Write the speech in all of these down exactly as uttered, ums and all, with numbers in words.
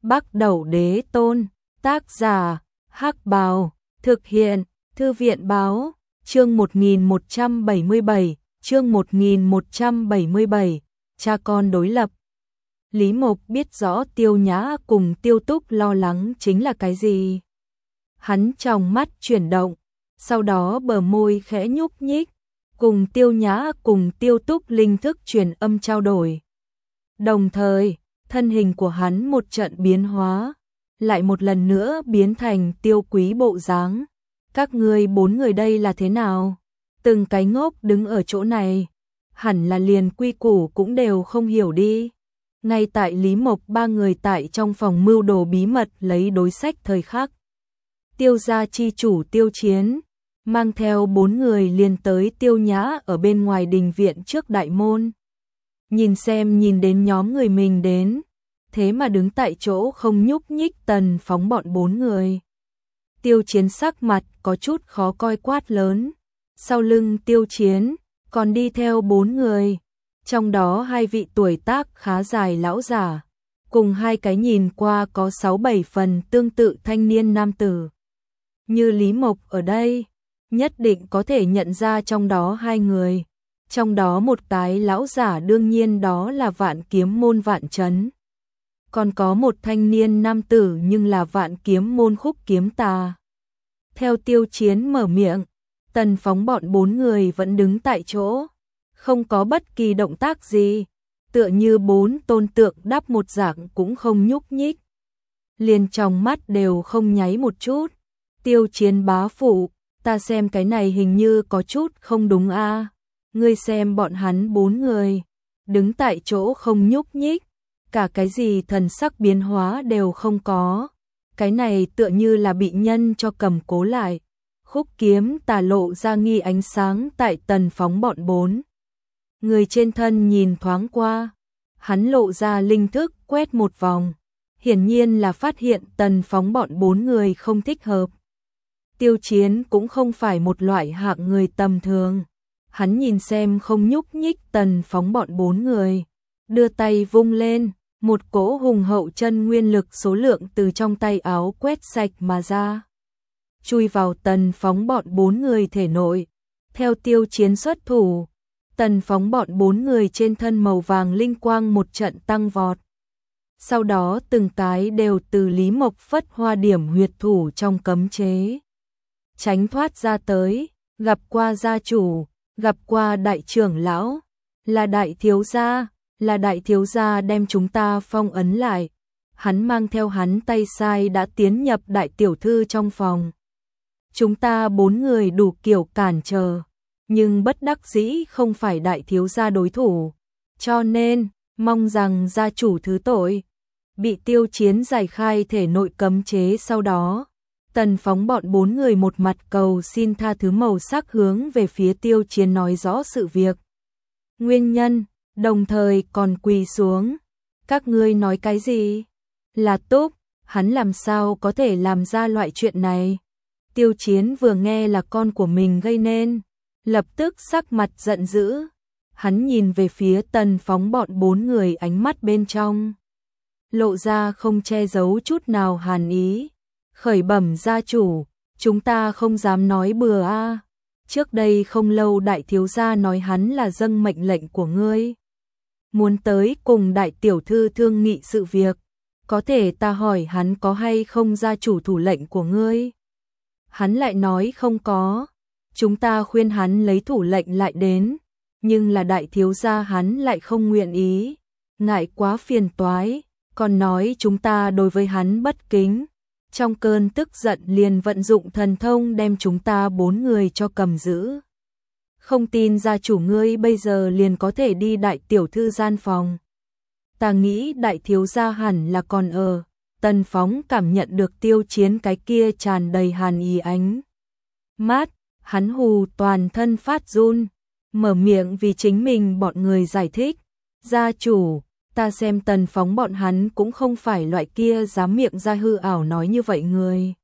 Bắc Đẩu Đế Tôn, tác giả, Hắc Bào, thực hiện, Thư viện Báo, chương một nghìn một trăm bảy mươi bảy, chương một nghìn một trăm bảy mươi bảy, cha con đối lập. Lý Mộc biết rõ Tiêu Nhã cùng Tiêu Túc lo lắng chính là cái gì. Hắn trong mắt chuyển động, sau đó bờ môi khẽ nhúc nhích, cùng Tiêu Nhã cùng Tiêu Túc linh thức truyền âm trao đổi. Đồng thời, thân hình của hắn một trận biến hóa, lại một lần nữa biến thành Tiêu Quý bộ dáng. Các ngươi bốn người đây là thế nào? Từng cái ngốc đứng ở chỗ này, hẳn là liền quy củ cũng đều không hiểu đi. Ngay tại Lý Mộc ba người tại trong phòng mưu đồ bí mật lấy đối sách thời khắc. Tiêu gia chi chủ Tiêu Chiến, mang theo bốn người liền tới Tiêu Nhã ở bên ngoài đình viện trước đại môn. Nhìn xem nhìn đến nhóm người mình đến, thế mà đứng tại chỗ không nhúc nhích Tần Phóng bọn bốn người. Tiêu Chiến sắc mặt có chút khó coi quát lớn, sau lưng Tiêu Chiến còn đi theo bốn người, trong đó hai vị tuổi tác khá dài lão giả, cùng hai cái nhìn qua có sáu bảy phần tương tự thanh niên nam tử. Như Lý Mộc ở đây, nhất định có thể nhận ra trong đó hai người, trong đó một cái lão giả đương nhiên đó là Vạn Kiếm môn Vạn Chấn. Còn có một thanh niên nam tử nhưng là Vạn Kiếm môn Khúc Kiếm Tà. Theo Tiêu Chiến mở miệng, Tần Phóng bọn bốn người vẫn đứng tại chỗ, không có bất kỳ động tác gì, tựa như bốn tôn tượng đắp một dạng cũng không nhúc nhích. Liền trong mắt đều không nháy một chút. Tiêu Chiến bá phụ, ta xem cái này hình như có chút không đúng a. À. Ngươi xem bọn hắn bốn người, đứng tại chỗ không nhúc nhích, cả cái gì thần sắc biến hóa đều không có. Cái này tựa như là bị nhân cho cầm cố lại. Khúc Kiếm Tà lộ ra nghi ánh sáng tại Tần Phóng bọn bốn người trên thân nhìn thoáng qua, hắn lộ ra linh thức quét một vòng, hiển nhiên là phát hiện Tần Phóng bọn bốn người không thích hợp. Tiêu Chiến cũng không phải một loại hạng người tầm thường, hắn nhìn xem không nhúc nhích Tần Phóng bọn bốn người, đưa tay vung lên, một cỗ hùng hậu chân nguyên lực số lượng từ trong tay áo quét sạch mà ra, chui vào Tần Phóng bọn bốn người thể nội. Theo Tiêu Chiến xuất thủ, Tần Phóng bọn bốn người trên thân màu vàng linh quang một trận tăng vọt. Sau đó từng cái đều từ Lý Mộc phất hoa điểm huyệt thủ trong cấm chế tránh thoát ra tới, gặp qua gia chủ, gặp qua đại trưởng lão, là đại thiếu gia, là đại thiếu gia đem chúng ta phong ấn lại. Hắn mang theo hắn tay sai đã tiến nhập đại tiểu thư trong phòng. Chúng ta bốn người đủ kiểu cản trở, nhưng bất đắc dĩ không phải đại thiếu gia đối thủ, cho nên mong rằng gia chủ thứ tội. Bị Tiêu Chiến giải khai thể nội cấm chế sau đó, Tần Phóng bọn bốn người một mặt cầu xin tha thứ màu sắc hướng về phía Tiêu Chiến nói rõ sự việc, nguyên nhân, đồng thời còn quỳ xuống. Các ngươi nói cái gì? Là Túc, hắn làm sao có thể làm ra loại chuyện này? Tiêu Chiến vừa nghe là con của mình gây nên, lập tức sắc mặt giận dữ. Hắn nhìn về phía Tần Phóng bọn bốn người, ánh mắt bên trong lộ ra không che giấu chút nào hàn ý. Khởi bẩm gia chủ, chúng ta không dám nói bừa a. À. Trước đây không lâu đại thiếu gia nói hắn là dâng mệnh lệnh của ngươi, muốn tới cùng đại tiểu thư thương nghị sự việc. Có thể ta hỏi hắn có hay không gia chủ thủ lệnh của ngươi? Hắn lại nói không có. Chúng ta khuyên hắn lấy thủ lệnh lại đến, nhưng là đại thiếu gia hắn lại không nguyện ý, ngại quá phiền toái, còn nói chúng ta đối với hắn bất kính. Trong cơn tức giận liền vận dụng thần thông đem chúng ta bốn người cho cầm giữ. Không tin gia chủ ngươi bây giờ liền có thể đi đại tiểu thư gian phòng. Ta nghĩ đại thiếu gia hẳn là còn ở. Tần Phóng cảm nhận được Tiêu Chiến cái kia tràn đầy hàn ý ánh mắt, hắn hù toàn thân phát run, mở miệng vì chính mình bọn người giải thích. Gia chủ, ta xem Tần Phóng bọn hắn cũng không phải loại kia dám miệng ra hư ảo nói như vậy người.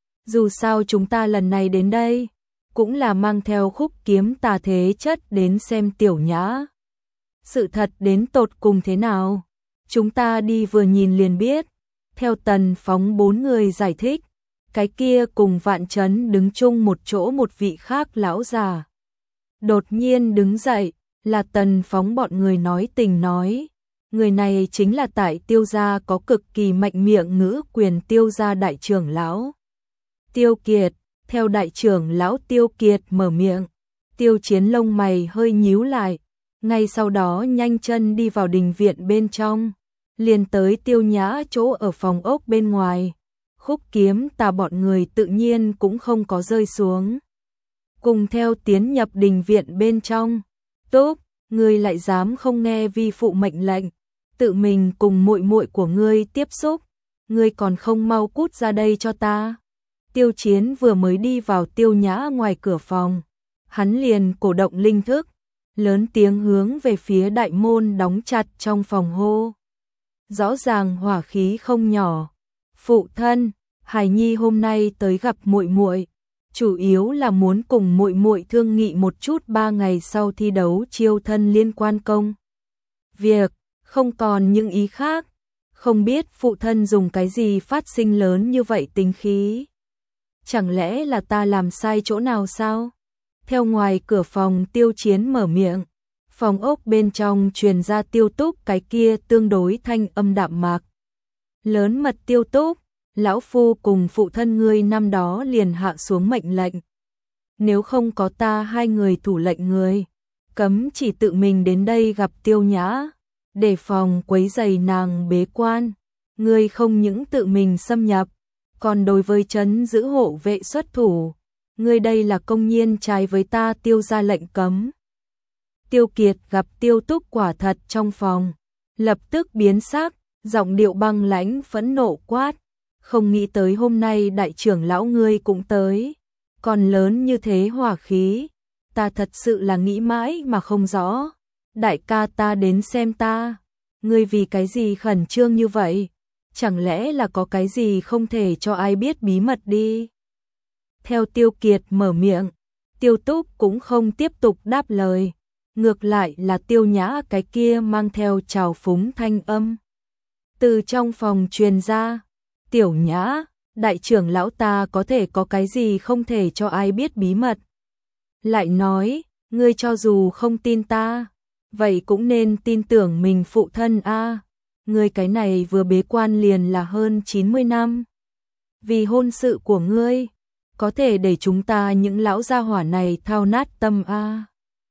Dù sao chúng ta lần này đến đây, cũng là mang theo Khúc Kiếm Tà thế chất đến xem Tiểu Nhã. Sự thật đến tột cùng thế nào, chúng ta đi vừa nhìn liền biết. Theo Tần Phóng bốn người giải thích, cái kia cùng Vạn Chấn đứng chung một chỗ một vị khác lão già. Đột nhiên đứng dậy, là Tần Phóng bọn người nói tình nói. Người này chính là tại Tiêu gia có cực kỳ mạnh miệng ngữ quyền Tiêu gia đại trưởng lão. Tiêu Kiệt, theo đại trưởng lão Tiêu Kiệt mở miệng, Tiêu Chiến lông mày hơi nhíu lại, ngay sau đó nhanh chân đi vào đình viện bên trong, liền tới Tiêu Nhã chỗ ở phòng ốc bên ngoài. Khúc Kiếm Tà bọn người tự nhiên cũng không có rơi xuống, cùng theo tiến nhập đình viện bên trong. Tốt, ngươi lại dám không nghe vi phụ mệnh lệnh, tự mình cùng muội muội của ngươi tiếp xúc, ngươi còn không mau cút ra đây cho ta. Tiêu Chiến vừa mới đi vào Tiêu Nhã ngoài cửa phòng, hắn liền cổ động linh thức, lớn tiếng hướng về phía đại môn đóng chặt trong phòng hô. Rõ ràng hỏa khí không nhỏ. Phụ thân, Hải Nhi hôm nay tới gặp muội muội, chủ yếu là muốn cùng muội muội thương nghị một chút ba ngày sau thi đấu chiêu thân liên quan công việc, không còn những ý khác. Không biết phụ thân dùng cái gì phát sinh lớn như vậy tính khí? Chẳng lẽ là ta làm sai chỗ nào sao? Theo ngoài cửa phòng Tiêu Chiến mở miệng, phòng ốc bên trong truyền ra Tiêu Túc cái kia tương đối thanh âm đạm mạc. Lớn mật Tiêu Túc, lão phu cùng phụ thân ngươi năm đó liền hạ xuống mệnh lệnh. Nếu không có ta hai người thủ lệnh người, cấm chỉ tự mình đến đây gặp Tiêu Nhã, để phòng quấy rầy nàng bế quan. Ngươi không những tự mình xâm nhập, còn đối với trấn giữ hộ vệ xuất thủ. Ngươi đây là công nhiên trái với ta Tiêu gia lệnh cấm. Tiêu Kiệt gặp Tiêu Túc quả thật trong phòng, lập tức biến sắc, giọng điệu băng lãnh phẫn nộ quát. Không nghĩ tới hôm nay đại trưởng lão ngươi cũng tới, còn lớn như thế hỏa khí, ta thật sự là nghĩ mãi mà không rõ. Đại ca ta đến xem ta, ngươi vì cái gì khẩn trương như vậy? Chẳng lẽ là có cái gì không thể cho ai biết bí mật đi? Theo Tiêu Kiệt mở miệng, Tiêu Túc cũng không tiếp tục đáp lời, ngược lại là Tiêu Nhã cái kia mang theo trào phúng thanh âm từ trong phòng truyền ra. Tiểu Nhã, đại trưởng lão ta có thể có cái gì không thể cho ai biết bí mật? Lại nói, ngươi cho dù không tin ta, vậy cũng nên tin tưởng mình phụ thân a. Ngươi cái này vừa bế quan liền là hơn chín mươi năm. Vì hôn sự của ngươi, có thể để chúng ta những lão gia hỏa này thao nát tâm a.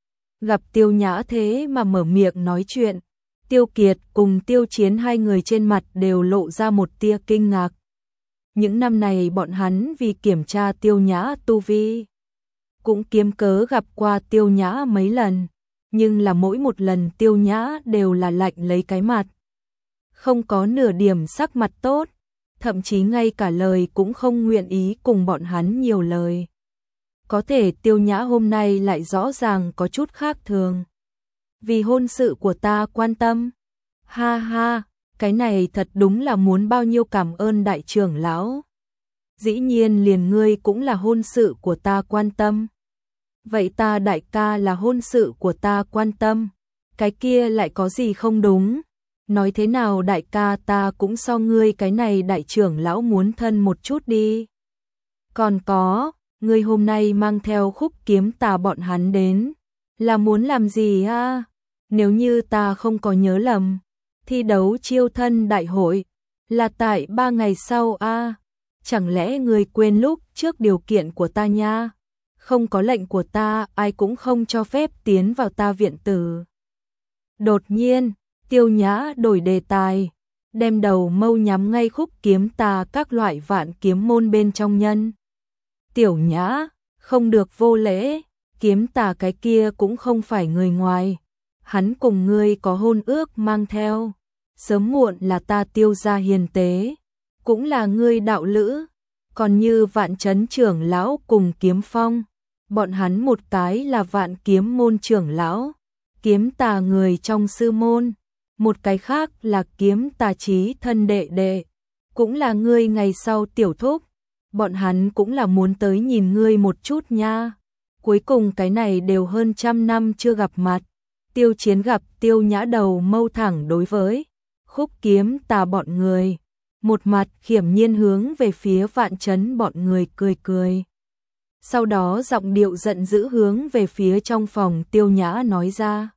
Gặp Tiêu Nhã thế mà mở miệng nói chuyện, Tiêu Kiệt cùng Tiêu Chiến hai người trên mặt đều lộ ra một tia kinh ngạc. Những năm này bọn hắn vì kiểm tra Tiêu Nhã tu vi, cũng kiếm cớ gặp qua Tiêu Nhã mấy lần, nhưng là mỗi một lần Tiêu Nhã đều là lạnh lấy cái mặt, không có nửa điểm sắc mặt tốt, thậm chí ngay cả lời cũng không nguyện ý cùng bọn hắn nhiều lời. Có thể Tiêu Nhã hôm nay lại rõ ràng có chút khác thường. Vì hôn sự của ta quan tâm. Ha ha, cái này thật đúng là muốn bao nhiêu cảm ơn đại trưởng lão. Dĩ nhiên liền ngươi cũng là hôn sự của ta quan tâm. Vậy ta đại ca là hôn sự của ta quan tâm, cái kia lại có gì không đúng? Nói thế nào đại ca ta cũng so ngươi cái này đại trưởng lão muốn thân một chút đi. Còn có, ngươi hôm nay mang theo Khúc Kiếm Tà bọn hắn đến, là muốn làm gì a? Nếu như ta không có nhớ lầm, thi đấu chiêu thân đại hội là tại ba ngày sau a. Chẳng lẽ ngươi quên lúc trước điều kiện của ta nha? Không có lệnh của ta, ai cũng không cho phép tiến vào ta viện tử. Đột nhiên, Tiêu Nhã đổi đề tài, đem đầu mâu nhắm ngay Khúc Kiếm Tà các loại vạn kiếm môn bên trong nhân. Tiểu Nhã, không được vô lễ, Kiếm Tà cái kia cũng không phải người ngoài. Hắn cùng ngươi có hôn ước mang theo, sớm muộn là ta Tiêu gia hiền tế, cũng là ngươi đạo lữ. Còn như Vạn Chấn trưởng lão cùng Kiếm Phong, bọn hắn một cái là Vạn Kiếm môn trưởng lão, Kiếm Tà người trong sư môn, một cái khác là Kiếm Tà chí thân đệ đệ, cũng là ngươi ngày sau tiểu thúc. Bọn hắn cũng là muốn tới nhìn ngươi một chút nha. Cuối cùng cái này đều hơn trăm năm chưa gặp mặt. Tiêu Chiến gặp Tiêu Nhã đầu mâu thẳng đối với Khúc Kiếm Tà bọn người, một mặt khiểm nhiên hướng về phía Vạn Chấn bọn người cười cười. Sau đó giọng điệu giận dữ hướng về phía trong phòng Tiêu Nhã nói ra.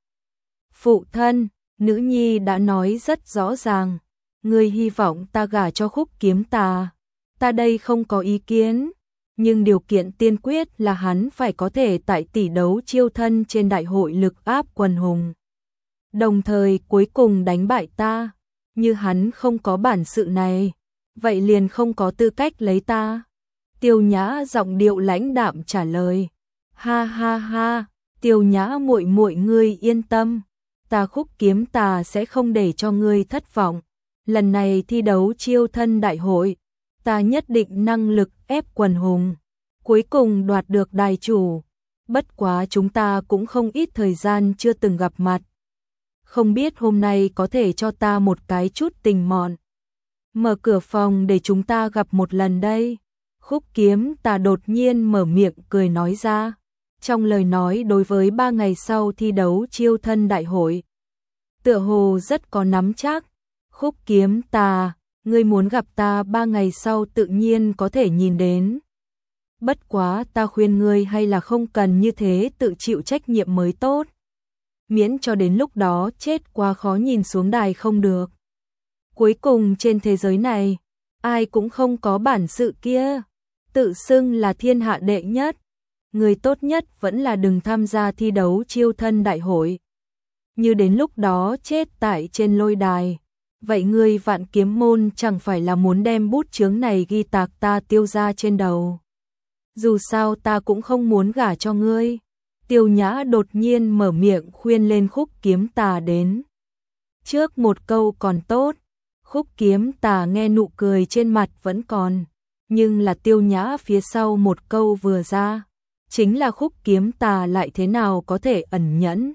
Phụ thân, nữ nhi đã nói rất rõ ràng, ngươi hy vọng ta gả cho Khúc Kiếm Tà. Ta đây không có ý kiến, nhưng điều kiện tiên quyết là hắn phải có thể tại tỷ đấu chiêu thân trên đại hội lực áp quần hùng. Đồng thời cuối cùng đánh bại ta, như hắn không có bản sự này, vậy liền không có tư cách lấy ta. Tiêu Nhã giọng điệu lãnh đạm trả lời. Ha ha ha, Tiêu Nhã muội muội ngươi yên tâm, ta Khúc Kiếm Tà sẽ không để cho ngươi thất vọng. Lần này thi đấu chiêu thân đại hội, ta nhất định năng lực ép quần hùng, cuối cùng đoạt được đài chủ. Bất quá chúng ta cũng không ít thời gian chưa từng gặp mặt. Không biết hôm nay có thể cho ta một cái chút tình mọn. Mở cửa phòng để chúng ta gặp một lần đây. Khúc Kiếm Tà đột nhiên mở miệng cười nói ra. Trong lời nói đối với ba ngày sau thi đấu chiêu thân đại hội, tựa hồ rất có nắm chắc. Khúc Kiếm Tà, ngươi muốn gặp ta ba ngày sau tự nhiên có thể nhìn đến. Bất quá ta khuyên ngươi hay là không cần như thế tự chịu trách nhiệm mới tốt. Miễn cho đến lúc đó chết quá khó nhìn xuống đài không được. Cuối cùng trên thế giới này, ai cũng không có bản sự kia, tự xưng là thiên hạ đệ nhất. Người tốt nhất vẫn là đừng tham gia thi đấu chiêu thân đại hội. Như đến lúc đó chết tại trên lôi đài, vậy ngươi Vạn Kiếm môn chẳng phải là muốn đem bút chướng này ghi tạc ta Tiêu gia trên đầu. Dù sao ta cũng không muốn gả cho ngươi. Tiêu Nhã đột nhiên mở miệng khuyên lên Khúc Kiếm Tà đến. Trước một câu còn tốt, Khúc Kiếm Tà nghe nụ cười trên mặt vẫn còn, nhưng là Tiêu Nhã phía sau một câu vừa ra, chính là Khúc Kiếm Tà lại thế nào có thể ẩn nhẫn.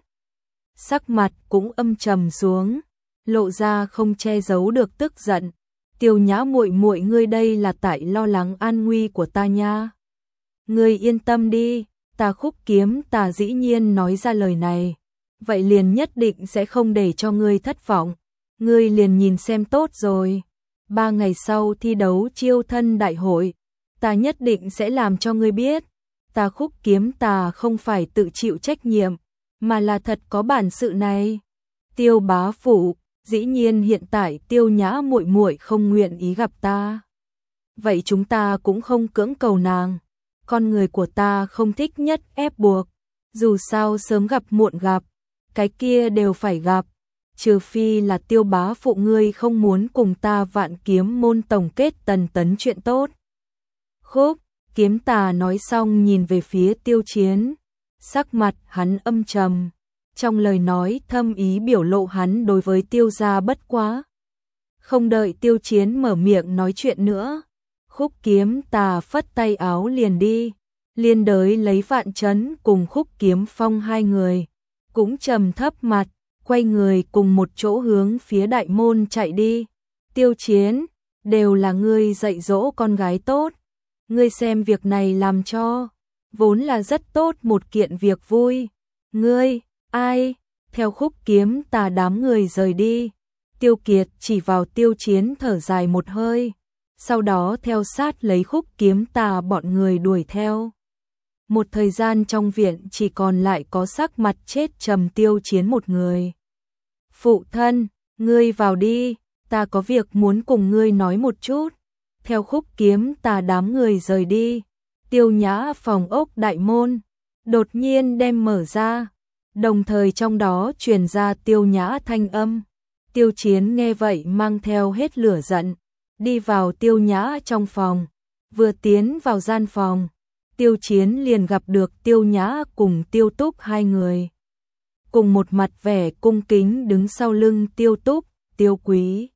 Sắc mặt cũng âm trầm xuống, lộ ra không che giấu được tức giận. Tiêu Nhã muội muội ngươi đây là tại lo lắng an nguy của ta nha. Ngươi yên tâm đi, ta Khúc Kiếm Tà dĩ nhiên nói ra lời này, vậy liền nhất định sẽ không để cho ngươi thất vọng. Ngươi liền nhìn xem tốt rồi. Ba ngày sau thi đấu chiêu thân đại hội, ta nhất định sẽ làm cho ngươi biết, ta Khúc Kiếm Tà không phải tự chịu trách nhiệm, mà là thật có bản sự này. Tiêu bá phụ, dĩ nhiên hiện tại Tiêu Nhã muội muội không nguyện ý gặp ta, vậy chúng ta cũng không cưỡng cầu nàng. Con người của ta không thích nhất ép buộc, dù sao sớm gặp muộn gặp, cái kia đều phải gặp, trừ phi là Tiêu bá phụ ngươi không muốn cùng ta Vạn Kiếm môn tổng kết tần tấn chuyện tốt. Khúc Kiếm Tà nói xong nhìn về phía Tiêu Chiến, sắc mặt hắn âm trầm, trong lời nói thâm ý biểu lộ hắn đối với Tiêu gia bất quá. Không đợi Tiêu Chiến mở miệng nói chuyện nữa, Khúc Kiếm Tà phất tay áo liền đi, liên đới lấy Vạn Chấn cùng Khúc Kiếm Phong hai người, cũng trầm thấp mặt, quay người cùng một chỗ hướng phía đại môn chạy đi. Tiêu Chiến, đều là ngươi dạy dỗ con gái tốt, ngươi xem việc này làm cho, vốn là rất tốt một kiện việc vui. Ngươi, ai? Theo Khúc Kiếm Tà đám người rời đi, Tiêu Kiệt chỉ vào Tiêu Chiến thở dài một hơi, sau đó theo sát lấy Khúc Kiếm Tà bọn người đuổi theo. Một thời gian trong viện chỉ còn lại có sắc mặt chết trầm Tiêu Chiến một người. Phụ thân, ngươi vào đi, ta có việc muốn cùng ngươi nói một chút. Theo Khúc Kiếm Tà đám người rời đi, Tiêu Nhã phòng ốc đại môn đột nhiên đem mở ra, đồng thời trong đó truyền ra Tiêu Nhã thanh âm. Tiêu Chiến nghe vậy mang theo hết lửa giận, đi vào Tiêu Nhã trong phòng. Vừa tiến vào gian phòng, Tiêu Chiến liền gặp được Tiêu Nhã cùng Tiêu Túc hai người, cùng một mặt vẻ cung kính đứng sau lưng Tiêu Túc. Tiêu Quý,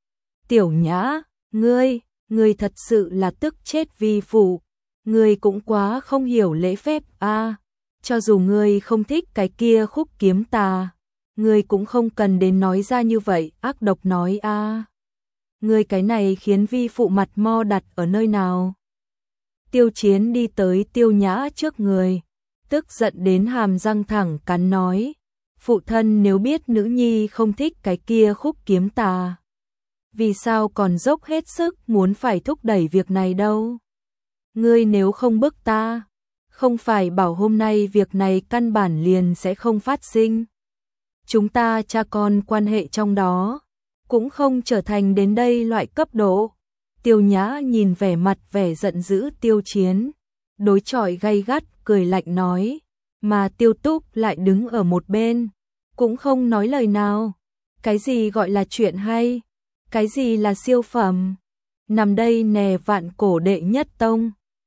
Tiểu Nhã, ngươi, ngươi thật sự là tức chết vi phụ, ngươi cũng quá không hiểu lễ phép a. À, cho dù ngươi không thích cái kia Khúc Kiếm Tà, ngươi cũng không cần đến nói ra như vậy, ác độc nói a. À, ngươi cái này khiến vi phụ mặt mo đặt ở nơi nào? Tiêu Chiến đi tới Tiêu Nhã trước người, tức giận đến hàm răng thẳng cắn nói, phụ thân nếu biết nữ nhi không thích cái kia Khúc Kiếm Tà, vì sao còn dốc hết sức muốn phải thúc đẩy việc này đâu? Ngươi nếu không bức ta, không phải bảo hôm nay việc này căn bản liền sẽ không phát sinh. Chúng ta cha con quan hệ trong đó, cũng không trở thành đến đây loại cấp độ. Tiêu Nhã nhìn vẻ mặt vẻ giận dữ Tiêu Chiến, đối chọi gay gắt, cười lạnh nói, mà Tiêu Túc lại đứng ở một bên, cũng không nói lời nào. Cái gì gọi là chuyện hay? Cái gì là siêu phẩm? Nằm đây nè vạn cổ đệ nhất tông,